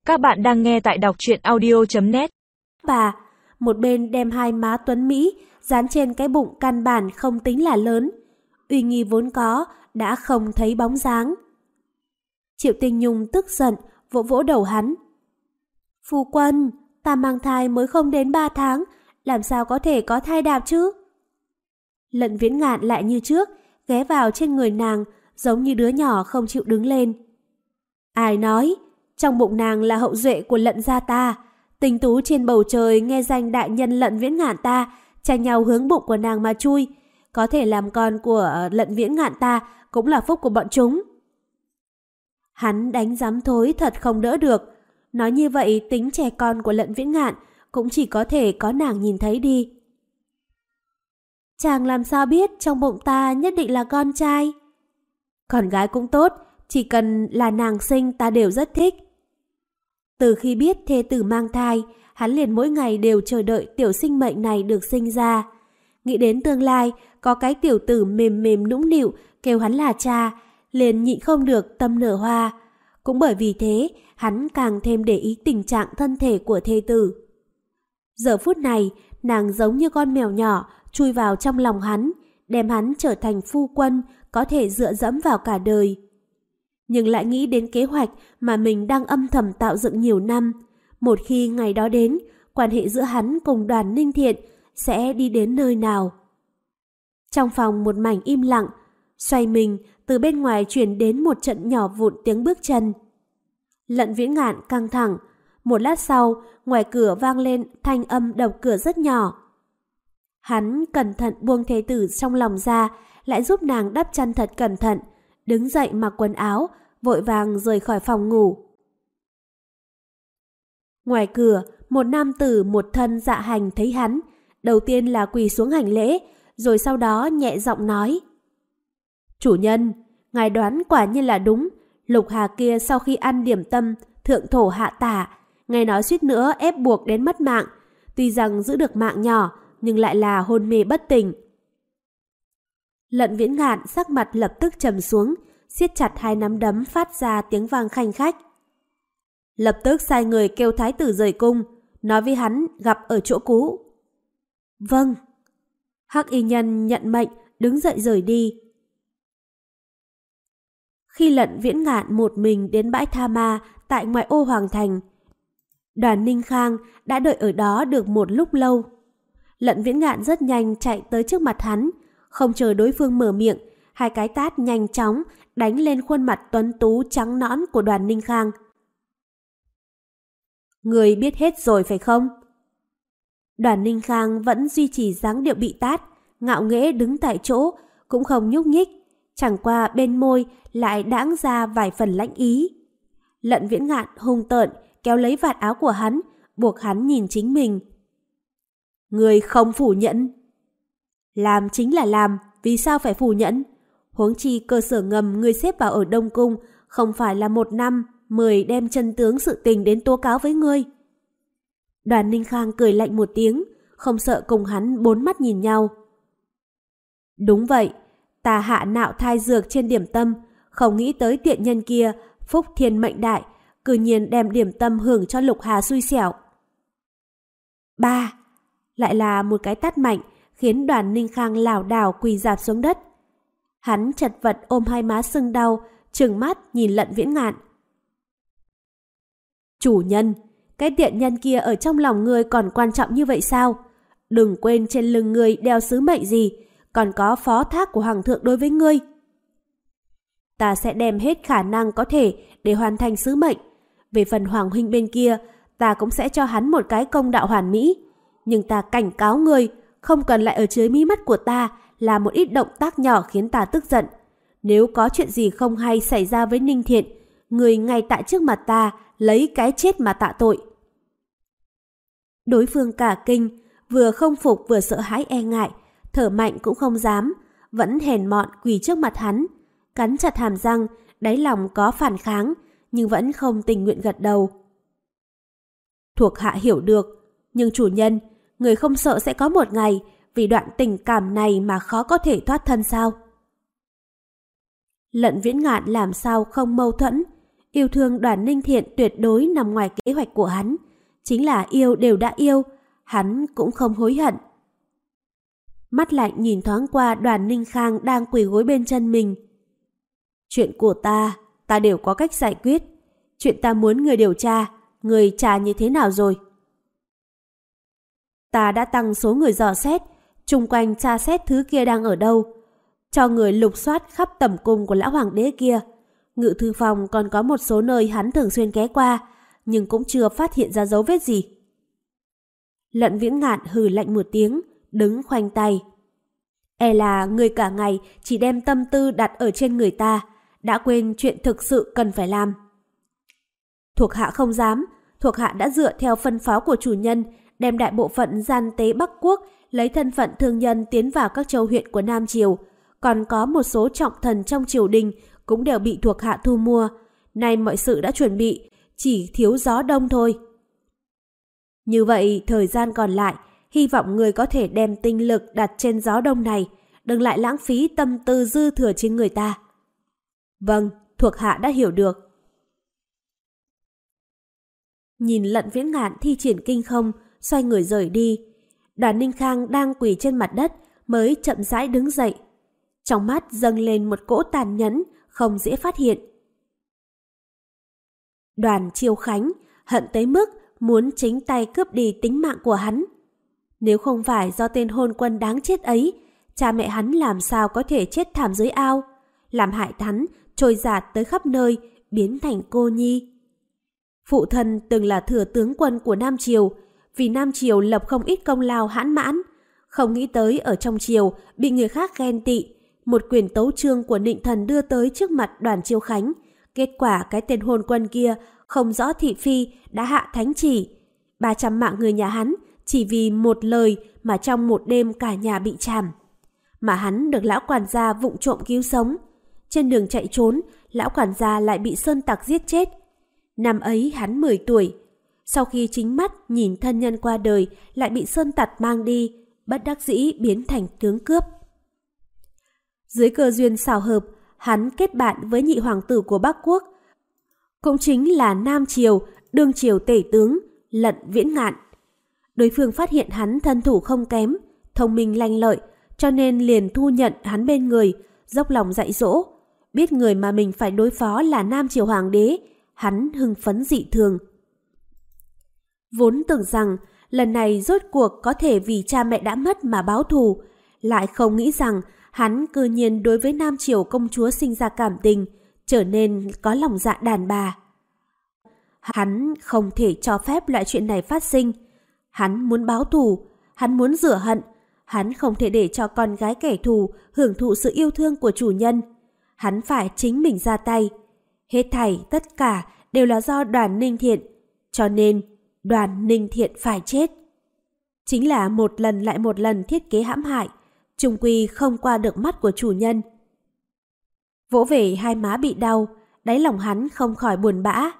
Các bạn đang nghe tại đọc truyện audio.net. Bà, một bên đem hai má tuấn Mỹ dán trên cái bụng căn bản không tính là lớn. Uy nghi vốn có, đã không thấy bóng dáng. Triệu Tinh Nhung tức giận, vỗ vỗ đầu hắn. Phu quân, ta mang thai mới không đến 3 tháng, làm sao có thể có thai đạp chứ? Lận Viễn Ngạn lại như trước, ghé vào trên người nàng, giống như đứa nhỏ không chịu đứng lên. Ai nói, trong bụng nàng là hậu duệ của Lận gia ta, tinh tú trên bầu trời nghe danh đại nhân Lận Viễn Ngạn ta, tranh nhau hướng bụng của nàng mà chui, có thể làm con của Lận Viễn Ngạn ta cũng là phúc của bọn chúng. Hắn đánh giám thối thật không đỡ được, nói như vậy tính trẻ con của Lận Viễn Ngạn cũng chỉ có thể có nàng nhìn thấy đi. Chàng làm sao biết trong bụng ta nhất định là con trai? Con gái cũng tốt, chỉ cần là nàng sinh ta đều rất thích. Từ khi biết thê tử mang thai, hắn liền mỗi ngày đều chờ đợi tiểu sinh mệnh này được sinh ra. Nghĩ đến tương lai, có cái tiểu tử mềm mềm nũng nịu kêu hắn là cha, liền nhịn không được tâm nở hoa. Cũng bởi vì thế, hắn càng thêm để ý tình trạng thân thể của thê tử. Giờ phút này, nàng giống như con mèo nhỏ chui vào trong lòng hắn, đem hắn trở thành phu quân, có thể dựa dẫm vào cả đời. Nhưng lại nghĩ đến kế hoạch mà mình đang âm thầm tạo dựng nhiều năm. Một khi ngày đó đến, quan hệ giữa hắn cùng Đoàn Ninh Thiện sẽ đi đến nơi nào? Trong phòng một mảnh im lặng, xoay mình, từ bên ngoài truyền đến một trận nhỏ vụn tiếng bước chân. Lận Viễn Ngạn căng thẳng, một lát sau, ngoài cửa vang lên thanh âm đập cửa rất nhỏ. Hắn cẩn thận buông thê tử trong lòng ra, lại giúp nàng đắp chăn thật cẩn thận, đứng dậy mặc quần áo, vội vàng rời khỏi phòng ngủ. Ngoài cửa, một nam tử một thân dạ hành thấy hắn, đầu tiên là quỳ xuống hành lễ, rồi sau đó nhẹ giọng nói. Chủ nhân, ngài đoán quả nhiên là đúng, Lục Hà kia sau khi ăn điểm tâm, thượng thổ hạ tả, ngài nói suýt nữa ép buộc đến mất mạng, tuy rằng giữ được mạng nhỏ, nhưng lại là hôn mê bất tỉnh. Lận Viễn Ngạn sắc mặt lập tức trầm xuống, siết chặt hai nắm đấm phát ra tiếng vang khanh khách. Lập tức sai người kêu thái tử rời cung, nói với hắn gặp ở chỗ cũ. Vâng. Hắc y nhân nhận mệnh, đứng dậy rời đi. Khi Lận Viễn Ngạn một mình đến bãi Tha Ma tại ngoại ô Hoàng Thành, Đoàn Ninh Khang đã đợi ở đó được một lúc lâu. Lận Viễn Ngạn rất nhanh chạy tới trước mặt hắn, không chờ đối phương mở miệng, hai cái tát nhanh chóng đánh lên khuôn mặt tuấn tú trắng nõn của Đoàn Ninh Khang. Người biết hết rồi phải không? Đoàn Ninh Khang vẫn duy trì dáng điệu bị tát, ngạo nghễ đứng tại chỗ, cũng không nhúc nhích, chẳng qua bên môi lại đãng ra vài phần lãnh ý. Lận Viễn Ngạn hung tợn kéo lấy vạt áo của hắn, buộc hắn nhìn chính mình. Người không phủ nhận. Làm chính là làm, vì sao phải phủ nhận? Huống chi cơ sở ngầm người xếp vào ở Đông Cung không phải là 1 năm 10 đem chân tướng sự tình đến tố cáo với ngươi. Đoàn Ninh Khang cười lạnh một tiếng, không sợ cùng hắn bốn mắt nhìn nhau. Đúng vậy, ta hạ nạo thai dược trên điểm tâm, không nghĩ tới tiện nhân kia, phúc thiên mệnh đại, cư nhiên đem điểm tâm hưởng cho Lục Hà xui xẻo. Ba, lại là một cái tát mạnh, khiến Đoàn Ninh Khang lảo đảo quỳ rạp xuống đất. Hắn chật vật ôm hai má sưng đau, trừng mắt nhìn Lận Viễn Ngạn. Chủ nhân, cái tiện nhân kia ở trong lòng ngươi còn quan trọng như vậy sao? Đừng quên trên lưng ngươi đeo sứ mệnh gì, còn có phó thác của Hoàng thượng đối với ngươi. Ta sẽ đem hết khả năng có thể để hoàn thành sứ mệnh. Về phần Hoàng huynh bên kia, ta cũng sẽ cho hắn một cái công đạo hoàn mỹ. Nhưng ta cảnh cáo ngươi, không cần lại ở dưới mí mắt của ta là một ít động tác nhỏ khiến ta tức giận. Nếu có chuyện gì không hay xảy ra với Ninh Thiện, người ngay tại trước mặt ta lấy cái chết mà tạ tội. Đối phương cả kinh, vừa không phục vừa sợ hãi e ngại, thở mạnh cũng không dám, vẫn hèn mọn quỳ trước mặt hắn, cắn chặt hàm răng, đáy lòng có phản kháng, nhưng vẫn không tình nguyện gật đầu. Thuộc hạ hiểu được, nhưng chủ nhân, người không sợ sẽ có một ngày vì đoạn tình cảm này mà khó có thể thoát thân sao? Lận Viễn Ngạn làm sao không mâu thuẫn, Yêu thương Đoàn Ninh Thiện tuyệt đối nằm ngoài kế hoạch của hắn. Chính là yêu đều đã yêu, hắn cũng không hối hận. Mắt lạnh nhìn thoáng qua Đoàn Ninh Khang đang quỳ gối bên chân mình. Chuyện của ta đều có cách giải quyết. Chuyện ta muốn người điều tra, người trả như thế nào rồi? Ta đã tăng số người dò xét, chung quanh tra xét thứ kia đang ở đâu. Cho người lục soát khắp tẩm cung của lão hoàng đế kia. Ngự thư phòng còn có một số nơi hắn thường xuyên ghé qua, nhưng cũng chưa phát hiện ra dấu vết gì. Lận Viễn Ngạn hừ lạnh một tiếng, đứng khoanh tay. E là người cả ngày chỉ đem tâm tư đặt ở trên người ta, đã quên chuyện thực sự cần phải làm. Thuộc hạ không dám, thuộc hạ đã dựa theo phân phó của chủ nhân, đem đại bộ phận gian tế Bắc Quốc lấy thân phận thương nhân tiến vào các châu huyện của Nam Triều, còn có một số trọng thần trong triều đình cũng đều bị thuộc hạ thu mua. Nay mọi sự đã chuẩn bị, chỉ thiếu gió đông thôi. Như vậy, thời gian còn lại, hy vọng người có thể đem tinh lực đặt trên gió đông này, đừng lại lãng phí tâm tư dư thừa trên người ta. Vâng, thuộc hạ đã hiểu được. Nhìn Lận Viễn Ngạn thi triển kinh không, xoay người rời đi. Đoàn Ninh Khang đang quỳ trên mặt đất mới chậm rãi đứng dậy. Trong mắt dâng lên một cỗ tàn nhẫn, không dễ phát hiện. Đoàn Chiêu Khánh hận tới mức muốn chính tay cướp đi tính mạng của hắn. Nếu không phải do tên hôn quân đáng chết ấy, cha mẹ hắn làm sao có thể chết thảm dưới ao, làm hại hắn trôi dạt tới khắp nơi, biến thành cô nhi. Phụ thân từng là thừa tướng quân của Nam Triều, vì Nam Triều lập không ít công lao hãn mãn, không nghĩ tới ở trong triều bị người khác ghen tị, một quyển tấu chương của Nịnh Thần đưa tới trước mặt Đoàn Chiêu Khánh. Kết quả cái tên hôn quân kia không rõ thị phi đã hạ thánh chỉ 300 mạng người nhà hắn chỉ vì một lời mà trong một đêm cả nhà bị trảm. Mà hắn được lão quản gia vụng trộm cứu sống. Trên đường chạy trốn, lão quản gia lại bị sơn tặc giết chết. Năm ấy hắn 10 tuổi. Sau khi chính mắt nhìn thân nhân qua đời lại bị sơn tặc mang đi, bất đắc dĩ biến thành tướng cướp. Dưới cơ duyên xảo hợp, hắn kết bạn với nhị hoàng tử của Bắc Quốc, cũng chính là Nam Triều, đương triều tể tướng, Lận Viễn Ngạn. Đối phương phát hiện hắn thân thủ không kém, thông minh lanh lợi, cho nên liền thu nhận hắn bên người, dốc lòng dạy dỗ. Biết người mà mình phải đối phó là Nam Triều hoàng đế, hắn hưng phấn dị thường. Vốn tưởng rằng lần này rốt cuộc có thể vì cha mẹ đã mất mà báo thù, lại không nghĩ rằng hắn cư nhiên đối với Nam Triều công chúa sinh ra cảm tình, trở nên có lòng dạ đàn bà. Hắn không thể cho phép loại chuyện này phát sinh. Hắn muốn báo thù, hắn muốn rửa hận, hắn không thể để cho con gái kẻ thù hưởng thụ sự yêu thương của chủ nhân. Hắn phải chính mình ra tay. Hết thảy tất cả đều là do Đoàn Ninh Thiện, cho nên Đoàn Ninh Thiện phải chết. Chính là một lần lại một lần thiết kế hãm hại, chung quy không qua được mắt của chủ nhân. Vỗ về hai má bị đau, đáy lòng hắn không khỏi buồn bã.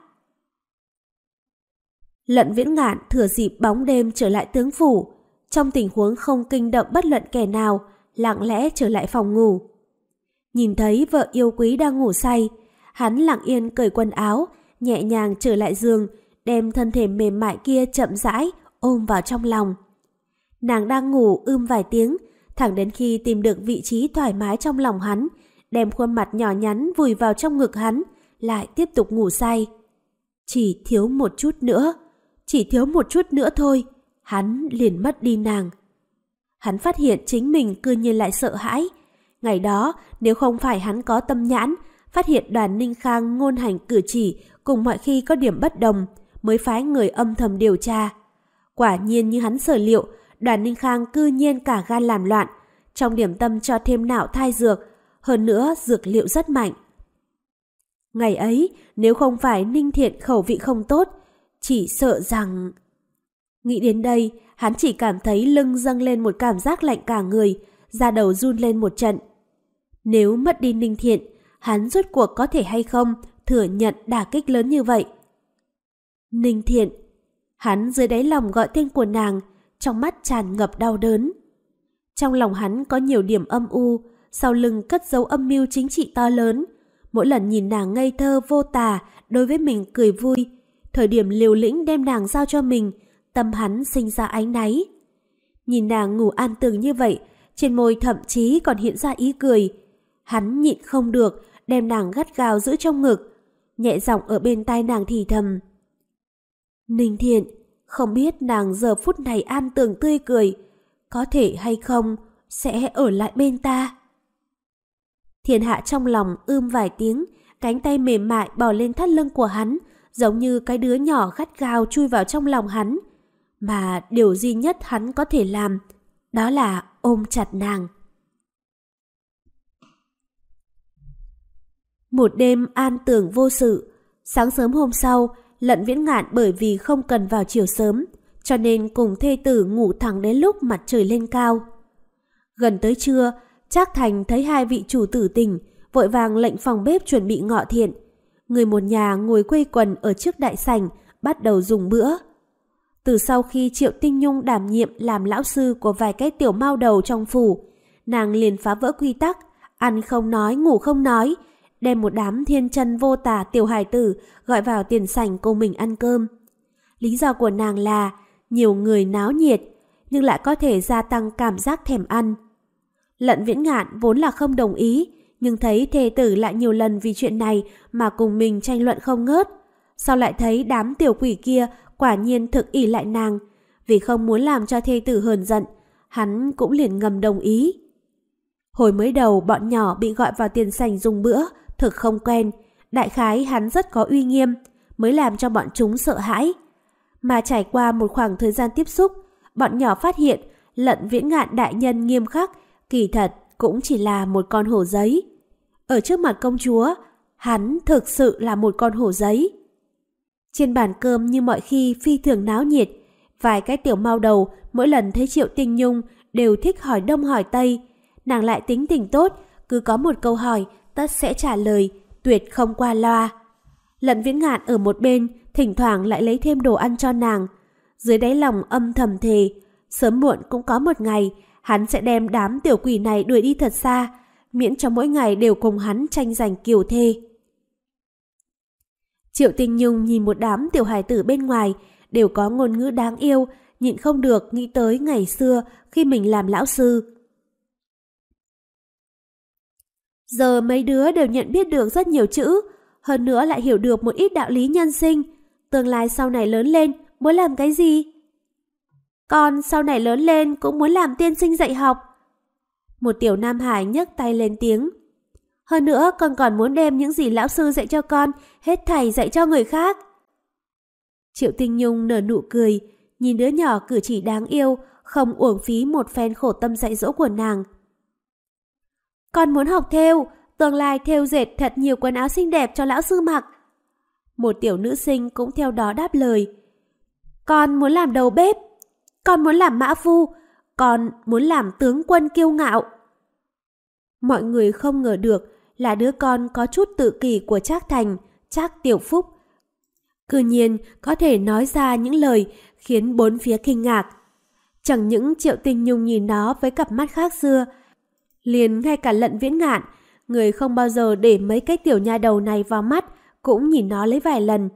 Lận Viễn Ngạn thừa dịp bóng đêm trở lại tướng phủ, trong tình huống không kinh động bất luận kẻ nào, lặng lẽ trở lại phòng ngủ. Nhìn thấy vợ yêu quý đang ngủ say, hắn lặng yên cởi quần áo, nhẹ nhàng trở lại giường, đem thân thể mềm mại kia chậm rãi ôm vào trong lòng. Nàng đang ngủ vài tiếng, thẳng đến khi tìm được vị trí thoải mái trong lòng hắn, đem khuôn mặt nhỏ nhắn vùi vào trong ngực hắn, lại tiếp tục ngủ say. Chỉ thiếu một chút nữa thôi, hắn liền mất đi nàng. Hắn phát hiện chính mình cư nhiên lại sợ hãi. Ngày đó, nếu không phải hắn có tâm nhãn, phát hiện Đoàn Ninh Khang ngôn hành cử chỉ cùng mọi khi có điểm bất đồng, mới phái người âm thầm điều tra. Quả nhiên như hắn sở liệu, Đoàn Ninh Khang cư nhiên cả gan làm loạn, trong điểm tâm cho thêm nạo thai dược, hơn nữa dược liệu rất mạnh. Ngày ấy, nếu không phải Ninh Thiện khẩu vị không tốt, chỉ sợ rằng... Nghĩ đến đây, hắn chỉ cảm thấy lưng dâng lên một cảm giác lạnh cả người, da đầu run lên một trận. Nếu mất đi Ninh Thiện, hắn rốt cuộc có thể hay không thừa nhận đả kích lớn như vậy? Ninh Thiện, hắn dưới đáy lòng gọi tên của nàng, trong mắt tràn ngập đau đớn. Trong lòng hắn có nhiều điểm âm u, sau lưng cất dấu âm mưu chính trị to lớn. Mỗi lần nhìn nàng ngây thơ vô tà, đối với mình cười vui, thời điểm liều lĩnh đem nàng giao cho mình, tâm hắn sinh ra áy náy. Nhìn nàng ngủ an tường như vậy, trên môi thậm chí còn hiện ra ý cười. Hắn nhịn không được, đem nàng gắt gao giữ trong ngực, nhẹ giọng ở bên tai nàng thì thầm. Ninh Thiện, không biết nàng giờ phút này an tường tươi cười, có thể hay không sẽ ở lại bên ta. Thiên Hạ trong lòng vài tiếng, cánh tay mềm mại bò lên thắt lưng của hắn, giống như cái đứa nhỏ gắt gao chui vào trong lòng hắn. Mà điều duy nhất hắn có thể làm, đó là ôm chặt nàng. Một đêm an tường vô sự, sáng sớm hôm sau, Lận Viễn Ngạn bởi vì không cần vào chiều sớm, cho nên cùng thê tử ngủ thẳng đến lúc mặt trời lên cao. Gần tới trưa, Trác Thành thấy hai vị chủ tử tỉnh, vội vàng lệnh phòng bếp chuẩn bị ngọ thiện. Người một nhà ngồi quây quần ở trước đại sảnh, bắt đầu dùng bữa. Từ sau khi Triệu Tinh Nhung đảm nhiệm làm lão sư của vài cái tiểu mao đầu trong phủ, nàng liền phá vỡ quy tắc, ăn không nói, ngủ không nói, đem một đám thiên chân vô tà tiểu hài tử gọi vào tiền sảnh cùng mình ăn cơm. Lý do của nàng là nhiều người náo nhiệt, nhưng lại có thể gia tăng cảm giác thèm ăn. Lận Viễn Ngạn vốn là không đồng ý, nhưng thấy thê tử lại nhiều lần vì chuyện này mà cùng mình tranh luận không ngớt. Sau lại thấy đám tiểu quỷ kia quả nhiên thực ỷ lại nàng, vì không muốn làm cho thê tử hờn giận, hắn cũng liền ngầm đồng ý. Hồi mới đầu bọn nhỏ bị gọi vào tiền sảnh dùng bữa, thực không quen, đại khái hắn rất có uy nghiêm, mới làm cho bọn chúng sợ hãi. Mà trải qua một khoảng thời gian tiếp xúc, bọn nhỏ phát hiện Lận Viễn Ngạn đại nhân nghiêm khắc, kỳ thật cũng chỉ là một con hổ giấy. Ở trước mặt công chúa, hắn thực sự là một con hổ giấy. Trên bàn cơm như mọi khi phi thường náo nhiệt, vài cái tiểu mao đầu mỗi lần thấy Triệu Tinh Nhung đều thích hỏi đông hỏi tây. Nàng lại tính tình tốt, cứ có một câu hỏi tất sẽ trả lời, tuyệt không qua loa. Lận Viễn Ngạn ở một bên thỉnh thoảng lại lấy thêm đồ ăn cho nàng. Dưới đáy lòng âm thầm thề, sớm muộn cũng có một ngày hắn sẽ đem đám tiểu quỷ này đuổi đi thật xa, miễn cho mỗi ngày đều cùng hắn tranh giành kiều thê. Triệu Tinh Nhung nhìn một đám tiểu hài tử bên ngoài đều có ngôn ngữ đáng yêu, nhịn không được nghĩ tới ngày xưa khi mình làm lão sư. Giờ mấy đứa đều nhận biết được rất nhiều chữ, hơn nữa lại hiểu được một ít đạo lý nhân sinh. Tương lai sau này lớn lên muốn làm cái gì? Con sau này lớn lên cũng muốn làm tiên sinh dạy học. Một tiểu nam hải nhấc tay lên tiếng. Hơn nữa con còn muốn đem những gì lão sư dạy cho con hết thảy dạy cho người khác. Triệu Tinh Nhung nở nụ cười, nhìn đứa nhỏ cử chỉ đáng yêu, không uổng phí một phen khổ tâm dạy dỗ của nàng. Con muốn học thêu, tương lai thêu dệt thật nhiều quần áo xinh đẹp cho lão sư mặc. Một tiểu nữ sinh cũng theo đó đáp lời. Con muốn làm đầu bếp, con muốn làm mã phu, con muốn làm tướng quân kiêu ngạo. Mọi người không ngờ được là đứa con có chút tự kỷ của Trác Thành, Trác Tiểu Phúc cư nhiên có thể nói ra những lời khiến bốn phía kinh ngạc. Chẳng những Triệu Tinh Nhung nhìn nó với cặp mắt khác xưa, liền ngay cả Lận Viễn Ngạn, người không bao giờ để mấy cái tiểu nha đầu này vào mắt, cũng nhìn nó lấy vài lần.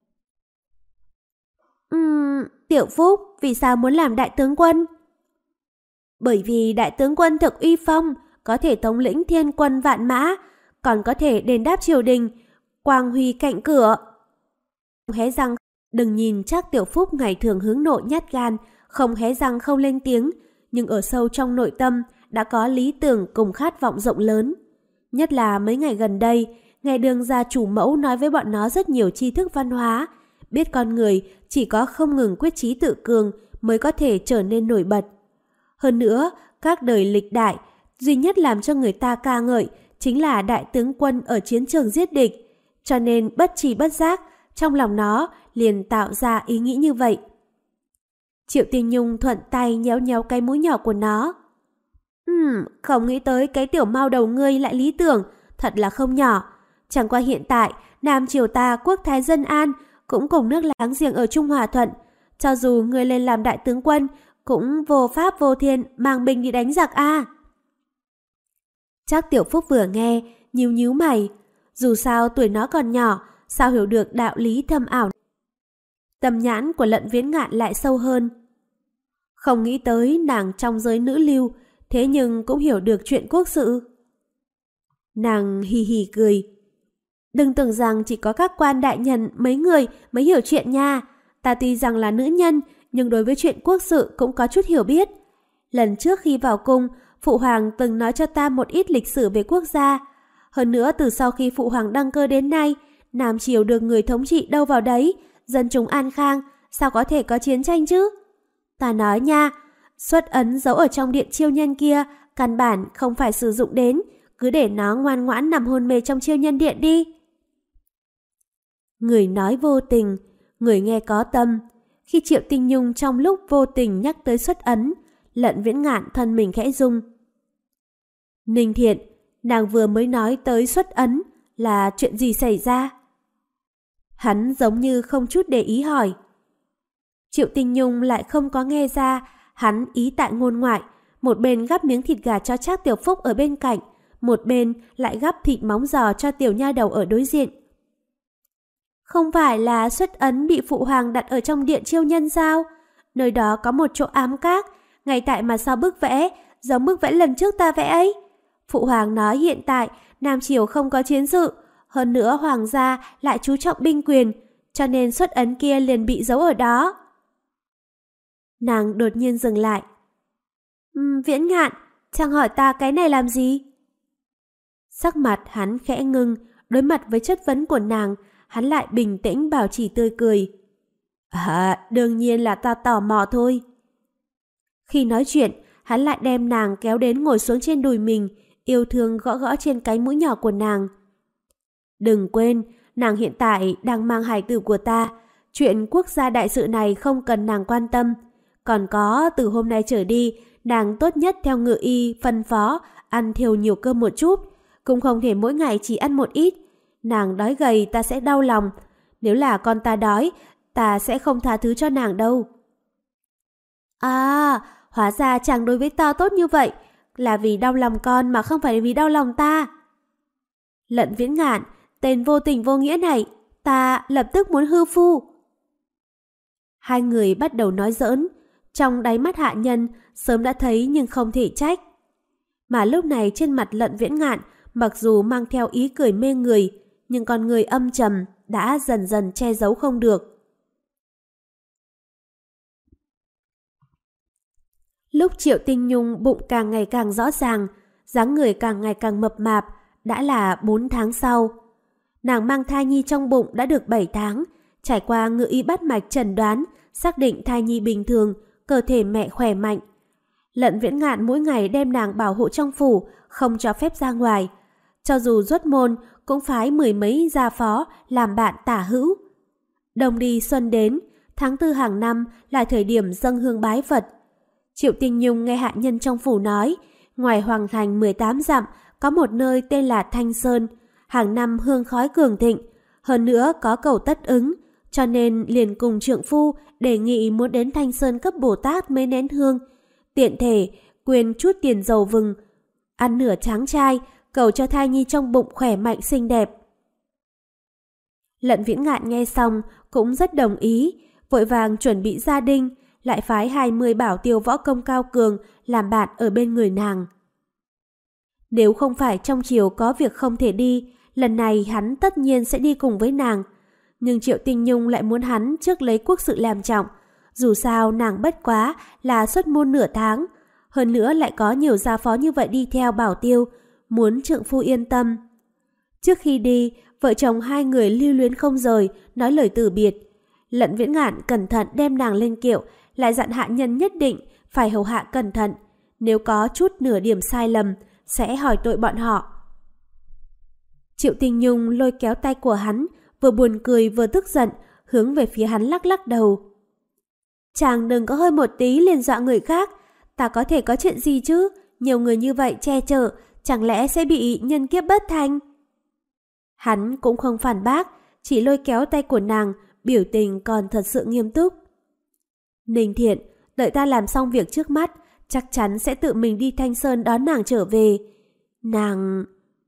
Tiểu Phúc, vì sao muốn làm đại tướng quân? Bởi vì đại tướng quân thực uy phong, có thể thống lĩnh thiên quân vạn mã, còn có thể đền đáp triều đình, quang huy cạnh cửa. Hé răng, đừng nhìn Trác Tiểu Phúc ngày thường hướng nội nhát gan, không hé răng không lên tiếng, nhưng ở sâu trong nội tâm đã có lý tưởng cùng khát vọng rộng lớn. Nhất là mấy ngày gần đây, ngài Đường gia chủ mẫu nói với bọn nó rất nhiều tri thức văn hóa, biết con người chỉ có không ngừng quyết chí tự cường mới có thể trở nên nổi bật. Hơn nữa, các đời lịch đại, duy nhất làm cho người ta ca ngợi chính là đại tướng quân ở chiến trường giết địch, cho nên bất tri bất giác, trong lòng nó liền tạo ra ý nghĩ như vậy. Triệu Tinh Nhung thuận tay nhéo nhéo cái mũi nhỏ của nó. Không nghĩ tới cái tiểu mao đầu ngươi lại lý tưởng, thật là không nhỏ. Chẳng qua hiện tại, Nam Triều ta quốc thái dân an, cũng cùng nước láng giềng ở Trung Hòa Thuận. Cho dù ngươi lên làm đại tướng quân, cũng vô pháp vô thiên mang binh đi đánh giặc a. Trác Tiểu Phúc vừa nghe, nhíu nhíu mày. Dù sao tuổi nó còn nhỏ, sao hiểu được đạo lý thâm ảo. Tâm nhãn của Lận Viễn Ngạn lại sâu hơn. Không nghĩ tới nàng trong giới nữ lưu, thế nhưng cũng hiểu được chuyện quốc sự. Nàng hì hì cười. Đừng tưởng rằng chỉ có các quan đại nhân mấy người mới hiểu chuyện nha. Ta tuy rằng là nữ nhân, nhưng đối với chuyện quốc sự cũng có chút hiểu biết. Lần trước khi vào cung, Phụ Hoàng từng nói cho ta một ít lịch sử về quốc gia. Hơn nữa từ sau khi Phụ Hoàng đăng cơ đến nay, Nam Triều được người thống trị đâu vào đấy, dân chúng an khang, sao có thể có chiến tranh chứ? Ta nói nha, xuất ấn giấu ở trong điện chiêu nhân kia, căn bản không phải sử dụng đến, cứ để nó ngoan ngoãn nằm hôn mê trong chiêu nhân điện đi. Người nói vô tình, người nghe có tâm. Khi Triệu Tinh Nhung trong lúc vô tình nhắc tới xuất ấn, Lận Viễn Ngạn thân mình khẽ rung. Ninh Thiện, nàng vừa mới nói tới xuất ấn, là chuyện gì xảy ra? Hắn giống như không chút để ý hỏi. Triệu Tinh Nhung lại không có nghe ra, hắn ý tại ngôn ngoại, một bên gắp miếng thịt gà cho Trác Tiểu Phúc ở bên cạnh, một bên lại gắp thịt móng giò cho tiểu nha đầu ở đối diện. Không phải là xuất ấn bị Phụ Hoàng đặt ở trong điện chiêu nhân sao? Nơi đó có một chỗ ám các, ngay tại mà sau bức vẽ, giống bức vẽ lần trước ta vẽ ấy. Phụ Hoàng nói hiện tại Nam Triều không có chiến sự, hơn nữa Hoàng gia lại chú trọng binh quyền, cho nên xuất ấn kia liền bị giấu ở đó. Nàng đột nhiên dừng lại. Viễn Ngạn, chàng hỏi ta cái này làm gì? Sắc mặt hắn khẽ ngưng, đối mặt với chất vấn của nàng, hắn lại bình tĩnh bảo trì tươi cười. Đương nhiên là ta tò mò thôi. Khi nói chuyện, hắn lại đem nàng kéo đến ngồi xuống trên đùi mình, yêu thương gõ gõ trên cái mũi nhỏ của nàng. Đừng quên, nàng hiện tại đang mang hài tử của ta. Chuyện quốc gia đại sự này không cần nàng quan tâm. Còn có, từ hôm nay trở đi, nàng tốt nhất theo ngự y phân phó, ăn thiểu nhiều cơm một chút. Cũng không thể mỗi ngày chỉ ăn một ít. Nàng đói gầy ta sẽ đau lòng. Nếu là con ta đói, ta sẽ không tha thứ cho nàng đâu. Hóa ra chàng đối với ta tốt như vậy, là vì đau lòng con mà không phải vì đau lòng ta. Lận Viễn Ngạn, tên vô tình vô nghĩa này, ta lập tức muốn hư phu. Hai người bắt đầu nói giỡn, trong đáy mắt hạ nhân sớm đã thấy nhưng không thể trách. Mà lúc này trên mặt Lận Viễn Ngạn mặc dù mang theo ý cười mê người, nhưng con người âm trầm đã dần dần che giấu không được. Lúc Triệu Tinh Nhung bụng càng ngày càng rõ ràng, dáng người càng ngày càng mập mạp, đã là 4 tháng sau. Nàng mang thai nhi trong bụng đã được 7 tháng, trải qua ngự y bắt mạch chẩn đoán, xác định thai nhi bình thường, cơ thể mẹ khỏe mạnh. Lận Viễn Ngạn mỗi ngày đem nàng bảo hộ trong phủ, không cho phép ra ngoài. Cho dù rốt môn, cũng phái 10 mấy gia phó làm bạn tả hữu. Đông đi xuân đến, tháng 4 hàng năm là thời điểm dâng hương bái Phật. Triệu Tinh Nhung nghe hạ nhân trong phủ nói, ngoài hoàng thành 18 dặm có một nơi tên là Thanh Sơn, hàng năm hương khói cường thịnh, hơn nữa có cầu tất ứng, cho nên liền cùng trượng phu đề nghị muốn đến Thanh Sơn cấp Bồ Tát mấy nén hương, tiện thể quyên chút tiền dầu vừng, ăn nửa tráng trai, cầu cho thai nhi trong bụng khỏe mạnh xinh đẹp. Lận Viễn Ngạn nghe xong cũng rất đồng ý, vội vàng chuẩn bị gia đình, lại phái 20 bảo tiêu võ công cao cường làm bạn ở bên người nàng. Nếu không phải trong triều có việc không thể đi, lần này hắn tất nhiên sẽ đi cùng với nàng. Nhưng Triệu Tinh Nhung lại muốn hắn trước lấy quốc sự làm trọng, dù sao nàng bất quá là xuất môn nửa tháng, hơn nữa lại có nhiều gia phó như vậy đi theo bảo tiêu, muốn trượng phu yên tâm. Trước khi đi, vợ chồng hai người lưu luyến không rời, nói lời từ biệt. Lận Viễn Ngạn cẩn thận đem nàng lên kiệu, lại dặn hạ nhân nhất định phải hầu hạ cẩn thận, nếu có chút nửa điểm sai lầm sẽ hỏi tội bọn họ. Triệu Tinh Nhung lôi kéo tay của hắn, vừa buồn cười vừa tức giận, hướng về phía hắn lắc lắc đầu. Chàng đừng có hơi một tí liền dọa người khác, ta có thể có chuyện gì chứ, nhiều người như vậy che chở, chẳng lẽ sẽ bị nhân kiếp bất thành? Hắn cũng không phản bác, chỉ lôi kéo tay của nàng, biểu tình còn thật sự nghiêm túc. Ninh Thiện, đợi ta làm xong việc trước mắt, chắc chắn sẽ tự mình đi Thanh Sơn đón nàng trở về. Nàng...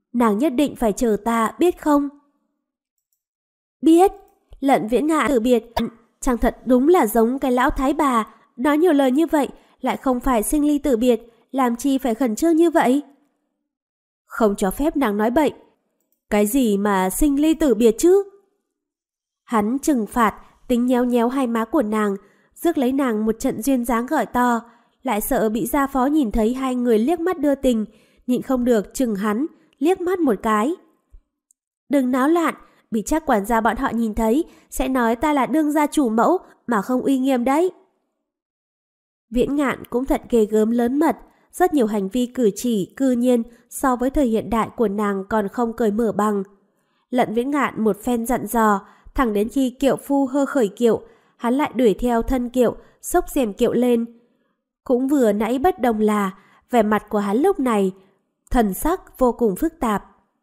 Nàng nhất định phải chờ ta, biết không? Biết. Lận Viễn Ngạn từ biệt. Chàng thật đúng là giống cái lão thái bà, nói nhiều lời như vậy, lại không phải sinh ly tử biệt, làm chi phải khẩn trương như vậy? Không cho phép nàng nói bậy. Cái gì mà sinh ly tử biệt chứ? Hắn trừng phạt, tính nhéo nhéo hai má của nàng, rước lấy nàng một trận duyên dáng gọi to, lại sợ bị gia phó nhìn thấy hai người liếc mắt đưa tình, nhịn không được chừng hắn, liếc mắt một cái. Đừng náo loạn, bị chắc quản gia bọn họ nhìn thấy, sẽ nói ta là đương gia chủ mẫu mà không uy nghiêm đấy. Viễn Ngạn cũng thật ghê gớm lớn mật, rất nhiều hành vi cử chỉ cư nhiên so với thời hiện đại của nàng còn không cởi mở bằng. Lận Viễn Ngạn một phen dặn dò, thẳng đến khi kiệu phu hơ khởi kiệu, hắn lại đuổi theo thân kiệu, xốc rèm kiệu lên. Cũng vừa nãy bất đồng là, vẻ mặt của hắn lúc này, thần sắc vô cùng phức tạp.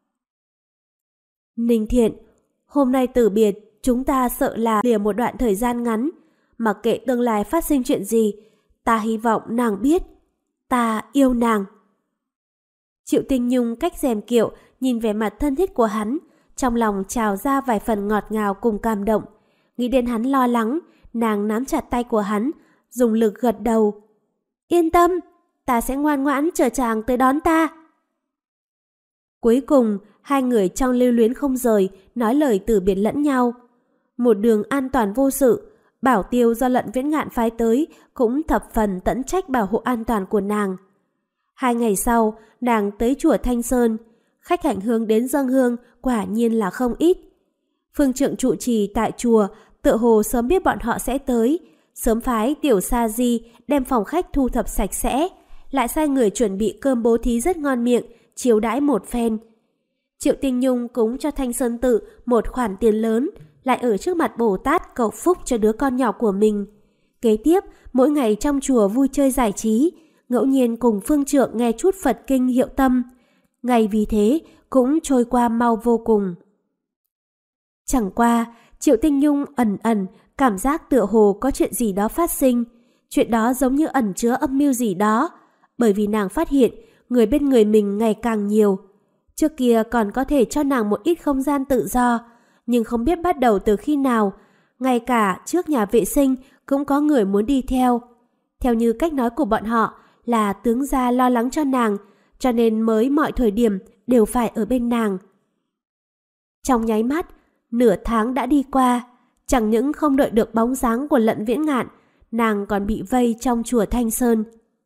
Ninh Thiện, hôm nay từ biệt, chúng ta sợ là lìa một đoạn thời gian ngắn, mặc kệ tương lai phát sinh chuyện gì, ta hy vọng nàng biết, ta yêu nàng. Triệu Tinh Nhung cách rèm kiệu, nhìn vẻ mặt thân thiết của hắn, trong lòng trào ra vài phần ngọt ngào cùng cảm động. Nghĩ đến hắn lo lắng, nàng nắm chặt tay của hắn, dùng lực gật đầu. Yên tâm, ta sẽ ngoan ngoãn chờ chàng tới đón ta. Cuối cùng, hai người trong lưu luyến không rời, nói lời từ biệt lẫn nhau. Một đường an toàn vô sự, bảo tiêu do Lận Viễn Ngạn phái tới cũng thập phần tận trách bảo hộ an toàn của nàng. 2 ngày sau, nàng tới chùa Thanh Sơn, khách hành hương đến dâng hương quả nhiên là không ít. Phương trượng trụ trì tại chùa tựa hồ sớm biết bọn họ sẽ tới, sớm phái tiểu sa di đem phòng khách thu thập sạch sẽ, lại sai người chuẩn bị cơm bố thí rất ngon miệng, chiêu đãi một phen. Triệu Tinh Nhung cúng cho Thanh Sơn tự một khoản tiền lớn, lại ở trước mặt Bồ Tát cầu phúc cho đứa con nhỏ của mình. Kế tiếp, mỗi ngày trong chùa vui chơi giải trí, ngẫu nhiên cùng phương trượng nghe chút Phật kinh hiệu tâm. Ngày vì thế cũng trôi qua mau vô cùng. Chẳng qua, Triệu Tinh Nhung ẩn ẩn cảm giác tựa hồ có chuyện gì đó phát sinh. Chuyện đó giống như ẩn chứa âm mưu gì đó, bởi vì nàng phát hiện người bên người mình ngày càng nhiều. Trước kia còn có thể cho nàng một ít không gian tự do, nhưng không biết bắt đầu từ khi nào, ngay cả trước nhà vệ sinh cũng có người muốn đi theo. Theo như cách nói của bọn họ là tướng gia lo lắng cho nàng, cho nên mới mọi thời điểm đều phải ở bên nàng. Trong nháy mắt, nửa tháng đã đi qua, chẳng những không đợi được bóng dáng của Lận Viễn Ngạn, nàng còn bị vây trong chùa Thanh Sơn.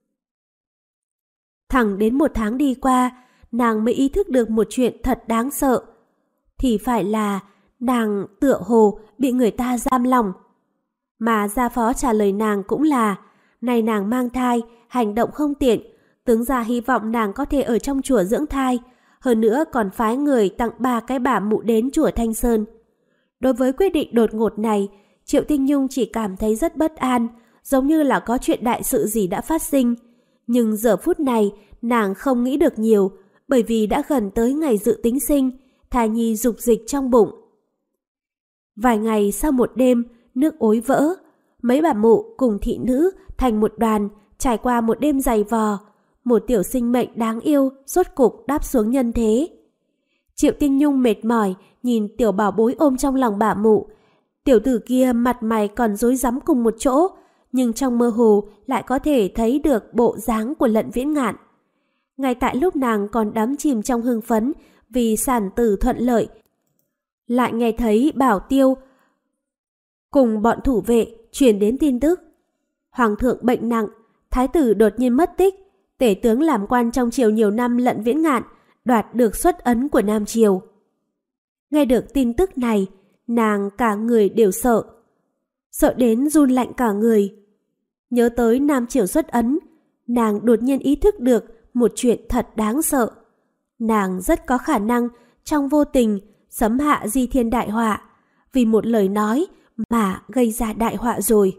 Thẳng đến 1 tháng đi qua, nàng mới ý thức được một chuyện thật đáng sợ. Thì phải là nàng tựa hồ bị người ta giam lòng. Mà gia phó trả lời nàng cũng là, này nàng mang thai, hành động không tiện, tướng gia hy vọng nàng có thể ở trong chùa dưỡng thai, hơn nữa còn phái người tặng 3 cái bả mụ đến chùa Thanh Sơn. Đối với quyết định đột ngột này, Triệu Tinh Nhung chỉ cảm thấy rất bất an, giống như là có chuyện đại sự gì đã phát sinh. Nhưng giờ phút này, nàng không nghĩ được nhiều, bởi vì đã gần tới ngày dự tính sinh, thai nhi dục dịch trong bụng. Vài ngày sau một đêm, nước ối vỡ, mấy bà mụ cùng thị nữ thành một đoàn, trải qua một đêm dày vò, một tiểu sinh mệnh đáng yêu rốt cục đáp xuống nhân thế. Triệu Tinh Nhung mệt mỏi nhìn tiểu bảo bối ôm trong lòng bà mụ. Tiểu tử kia mặt mày còn rối rắm cùng một chỗ, nhưng trong mơ hồ lại có thể thấy được bộ dáng của Lận Viễn Ngạn. Ngay tại lúc nàng còn đắm chìm trong hưng phấn vì sản tử thuận lợi, lại nghe thấy bảo tiêu cùng bọn thủ vệ truyền đến tin tức. Hoàng thượng bệnh nặng, thái tử đột nhiên mất tích, tể tướng làm quan trong triều nhiều năm Lận Viễn Ngạn đoạt được xuất ấn của Nam Triều. Nghe được tin tức này, nàng cả người đều sợ. Sợ đến run lạnh cả người. Nhớ tới Nam Triều xuất ấn, nàng đột nhiên ý thức được một chuyện thật đáng sợ. Nàng rất có khả năng trong vô tình sấm hạ di thiên đại họa, vì một lời nói mà gây ra đại họa rồi.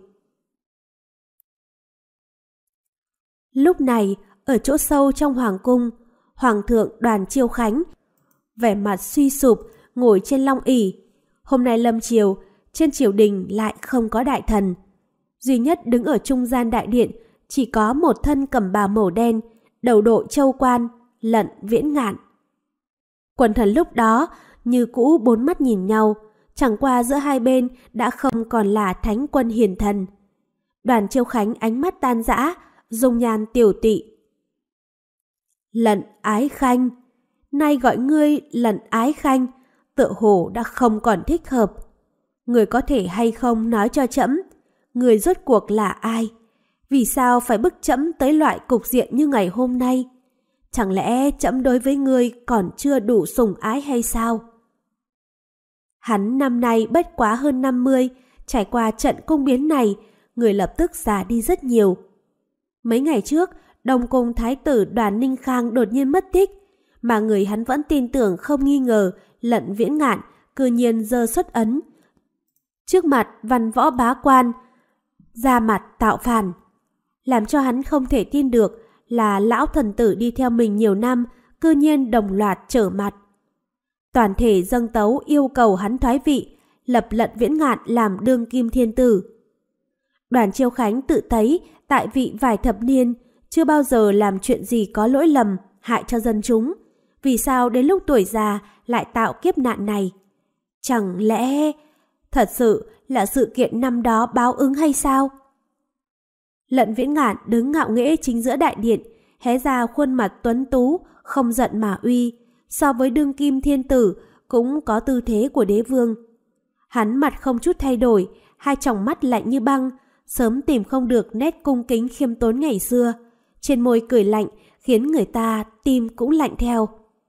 Lúc này, ở chỗ sâu trong hoàng cung, Hoàng thượng Đoàn Chiêu Khánh vẻ mặt suy sụp ngồi trên long ỷ. Hôm nay lâm triều, trên triều đình lại không có đại thần. Duy nhất đứng ở trung gian đại điện chỉ có một thân cẩm bào màu đen, đầu đội châu quan, Lận Viễn Ngạn. Quần thần lúc đó như cũ bốn mắt nhìn nhau, chẳng qua giữa hai bên đã không còn là thánh quân hiền thần. Đoàn Chiêu Khánh ánh mắt tan rã, dung nhan tiểu tụy. Lận Ái Khanh, nay gọi ngươi Lận Ái Khanh, tựa hồ đã không còn thích hợp. Người có thể hay không nói cho trẫm, người rốt cuộc là ai? Vì sao phải bức trẫm tới loại cục diện như ngày hôm nay? Chẳng lẽ trẫm đối với ngươi còn chưa đủ sủng ái hay sao? Hắn năm nay bất quá hơn 50, trải qua trận cung biến này, người lập tức già đi rất nhiều. Mấy ngày trước, Đông Cung Thái tử Đoàn Ninh Khang đột nhiên mất tích, mà người hắn vẫn tin tưởng không nghi ngờ Lận Viễn Ngạn cư nhiên giơ xuất ấn. Trước mặt văn võ bá quan, ra mặt tạo phản. Làm cho hắn không thể tin được là lão thần tử đi theo mình nhiều năm, cư nhiên đồng loạt trở mặt. Toàn thể dâng tấu yêu cầu hắn thoái vị, lập Lận Viễn Ngạn làm đương kim thiên tử. Đoàn Chiêu Khánh tự thấy tại vị vài thập niên, chưa bao giờ làm chuyện gì có lỗi lầm, hại cho dân chúng. Vì sao đến lúc tuổi già lại tạo kiếp nạn này? Chẳng lẽ thật sự là sự kiện năm đó báo ứng hay sao? Lận Viễn Ngạn đứng ngạo nghễ chính giữa đại điện, hé ra khuôn mặt tuấn tú, không giận mà uy, so với đương kim thiên tử cũng có tư thế của đế vương. Hắn mặt không chút thay đổi, hai tròng mắt lạnh như băng, sớm tìm không được nét cung kính khiêm tốn ngày xưa. Trên môi cười lạnh khiến người ta tim cũng lạnh theo.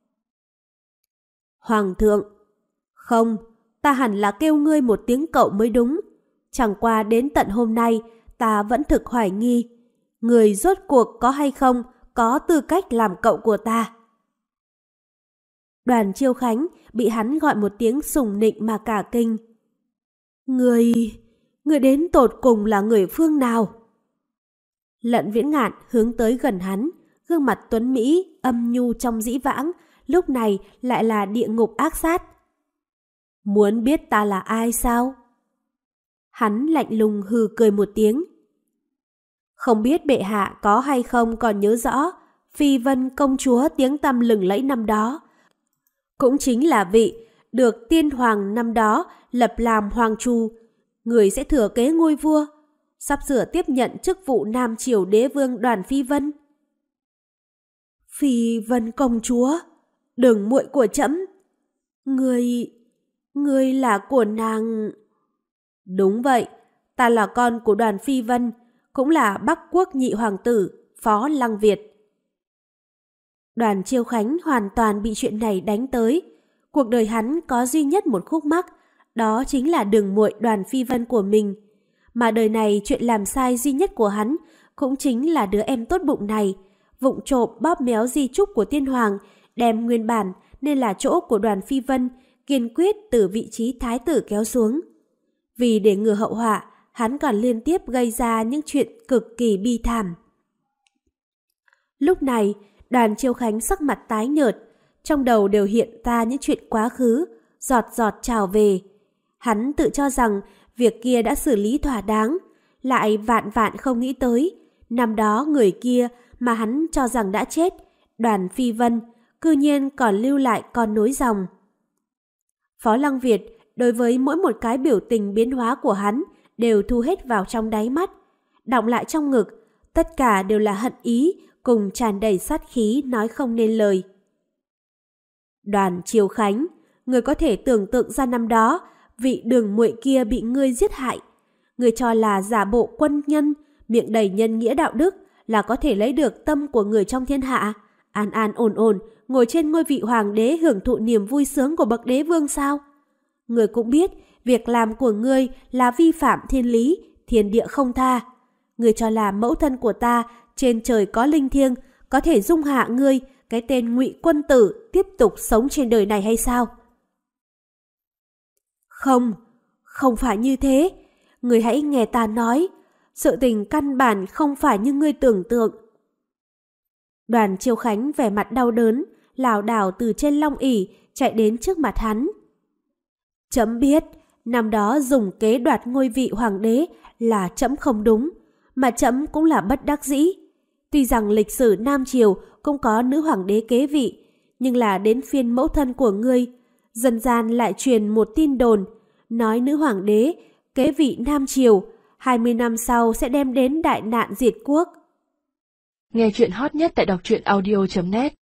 Hoàng thượng, không, ta hẳn là kêu ngươi một tiếng cậu mới đúng. Chẳng qua đến tận hôm nay, ta vẫn thực hoài nghi, người rốt cuộc có hay không có tư cách làm cậu của ta. Đoàn Chiêu Khánh bị hắn gọi một tiếng sùng nịnh mà cả kinh. Người đến tột cùng là người phương nào? Lận Viễn Ngạn hướng tới gần hắn, gương mặt tuấn mỹ, âm nhu trong dĩ vãng, lúc này lại là địa ngục ác sát. Muốn biết ta là ai sao? Hắn lạnh lùng hừ cười một tiếng. Không biết bệ hạ có hay không còn nhớ rõ Phi Vân công chúa tiếng tăm lừng lẫy năm đó. Cũng chính là vị được tiên hoàng năm đó lập làm hoàng chu, người sẽ thừa kế ngôi vua, sắp sửa tiếp nhận chức vụ Nam Triều đế vương Đoàn Phi Vân. Phi Vân công chúa, đường muội của trẫm. Ngươi là của nàng? Đúng vậy, ta là con của Đoàn Phi Vân, cũng là Bắc Quốc nhị hoàng tử, Phó Lăng Việt. Đoàn Chiêu Khánh hoàn toàn bị chuyện này đánh tới. Cuộc đời hắn có duy nhất một khúc mắc, đó chính là đường muội Đoàn Phi Vân của mình. Mà đời này chuyện làm sai duy nhất của hắn cũng chính là đứa em tốt bụng này, vụng trộm bóp méo di chúc của tiên hoàng, đem nguyên bản nên là chỗ của Đoàn Phi Vân kiên quyết từ vị trí thái tử kéo xuống. Vì để ngừa hậu họa, hắn còn liên tiếp gây ra những chuyện cực kỳ bi thảm. Lúc này, Đoàn Chiêu Khánh sắc mặt tái nhợt, trong đầu đều hiện ra những chuyện quá khứ, giọt giọt trào về. Hắn tự cho rằng việc kia đã xử lý thỏa đáng, lại vạn vạn không nghĩ tới, năm đó người kia mà hắn cho rằng đã chết, Đoàn Phi Vân, cư nhiên còn lưu lại con nối dòng. Phó Lăng Việt đối với mỗi một cái biểu tình biến hóa của hắn đều thu hết vào trong đáy mắt, đọng lại trong ngực, tất cả đều là hận ý cùng tràn đầy sát khí nói không nên lời. Đoàn Chiêu Khánh, người có thể tưởng tượng ra năm đó vị đường muội kia bị ngươi giết hại, người cho là giả bộ quân nhân, miệng đầy nhân nghĩa đạo đức là có thể lấy được tâm của người trong thiên hạ, an an ổn ổn ngồi trên ngôi vị hoàng đế hưởng thụ niềm vui sướng của bậc đế vương sao? Người cũng biết việc làm của ngươi là vi phạm thiên lý, thiên địa không tha. Người cho là mẫu thân của ta trên trời có linh thiêng, có thể dung hạ ngươi, cái tên Ngụy quân tử, tiếp tục sống trên đời này hay sao? Không phải như thế. Ngươi hãy nghe ta nói, sự tình căn bản không phải như ngươi tưởng tượng. Đoàn Chiêu Khánh vẻ mặt đau đớn, lảo đảo từ trên long ỷ chạy đến trước mặt hắn. Trẫm biết, năm đó dùng kế đoạt ngôi vị hoàng đế là trẫm không đúng, mà trẫm cũng là bất đắc dĩ. Tuy rằng lịch sử Nam Triều cũng có nữ hoàng đế kế vị, Nhưng là đến phiên mẫu thân của ngươi, dân gian lại truyền một tin đồn, nói nữ hoàng đế, kế vị Nam Triều, 20 năm sau sẽ đem đến đại nạn diệt quốc. Nghe chuyện hot nhất tại đọc truyện audio.net